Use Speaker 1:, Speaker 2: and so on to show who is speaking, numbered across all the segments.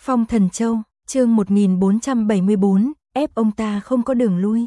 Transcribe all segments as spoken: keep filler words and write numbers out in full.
Speaker 1: Phong Thần Châu, chương một nghìn bốn trăm bảy mươi bốn, ép ông ta không có đường lui.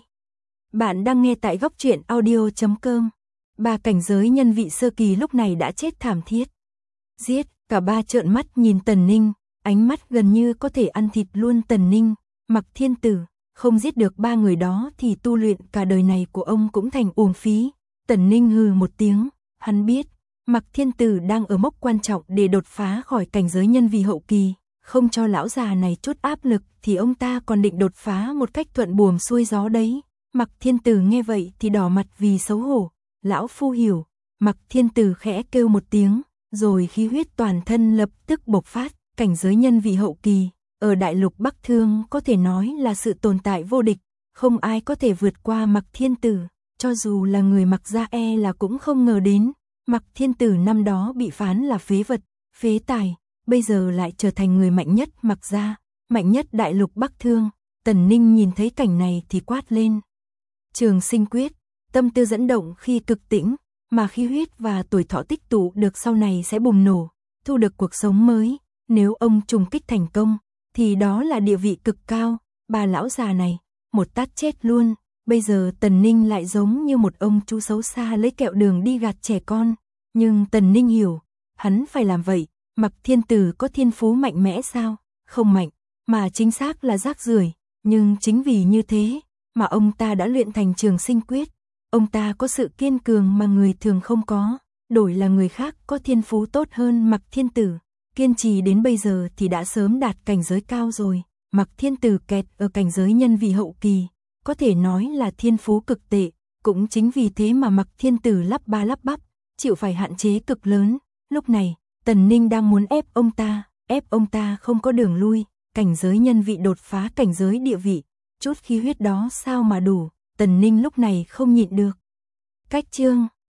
Speaker 1: Bạn đang nghe tại góc truyện audio chấm com. Ba cảnh giới nhân vị sơ kỳ lúc này đã chết thảm thiết. Giết, cả ba trợn mắt nhìn Tần Ninh, ánh mắt gần như có thể ăn thịt luôn Tần Ninh. Mặc Thiên Tử, không giết được ba người đó thì tu luyện cả đời này của ông cũng thành uổng phí. Tần Ninh hừ một tiếng, hắn biết, Mặc Thiên Tử đang ở mốc quan trọng để đột phá khỏi cảnh giới nhân vị hậu kỳ. Không cho lão già này chút áp lực thì ông ta còn định đột phá một cách thuận buồm xuôi gió đấy. Mặc Thiên Tử nghe vậy thì đỏ mặt vì xấu hổ. Lão phu hiểu. Mặc Thiên Tử khẽ kêu một tiếng, rồi khí huyết toàn thân lập tức bộc phát. Cảnh giới nhân vị hậu kỳ, ở đại lục Bắc Thương có thể nói là sự tồn tại vô địch. Không ai có thể vượt qua Mặc Thiên Tử. Cho dù là người Mặc gia e là cũng không ngờ đến. Mặc Thiên Tử năm đó bị phán là phế vật, phế tài. Bây giờ lại trở thành người mạnh nhất Mặc gia, mạnh nhất đại lục Bắc Thương. Tần Ninh nhìn thấy cảnh này thì quát lên. Trường sinh quyết, tâm tư dẫn động khi cực tĩnh, mà khí huyết và tuổi thọ tích tụ được sau này sẽ bùng nổ, thu được cuộc sống mới. Nếu ông trùng kích thành công, thì đó là địa vị cực cao. Bà lão già này, một tát chết luôn. Bây giờ Tần Ninh lại giống như một ông chú xấu xa lấy kẹo đường đi gạt trẻ con. Nhưng Tần Ninh hiểu, hắn phải làm vậy. Mặc Thiên Tử có thiên phú mạnh mẽ sao? Không mạnh, mà chính xác là rác rưởi. Nhưng chính vì như thế, mà ông ta đã luyện thành trường sinh quyết. Ông ta có sự kiên cường mà người thường không có. Đổi là người khác có thiên phú tốt hơn Mặc Thiên Tử. Kiên trì đến bây giờ thì đã sớm đạt cảnh giới cao rồi. Mặc Thiên Tử kẹt ở cảnh giới nhân vị hậu kỳ. Có thể nói là thiên phú cực tệ. Cũng chính vì thế mà Mặc Thiên Tử lắp ba lắp bắp, chịu phải hạn chế cực lớn. Lúc này, Tần Ninh đang muốn ép ông ta, ép ông ta không có đường lui, cảnh giới nhân vị đột phá cảnh giới địa vị, chút khí huyết đó sao mà đủ. Tần Ninh lúc này không nhịn được. Cách chương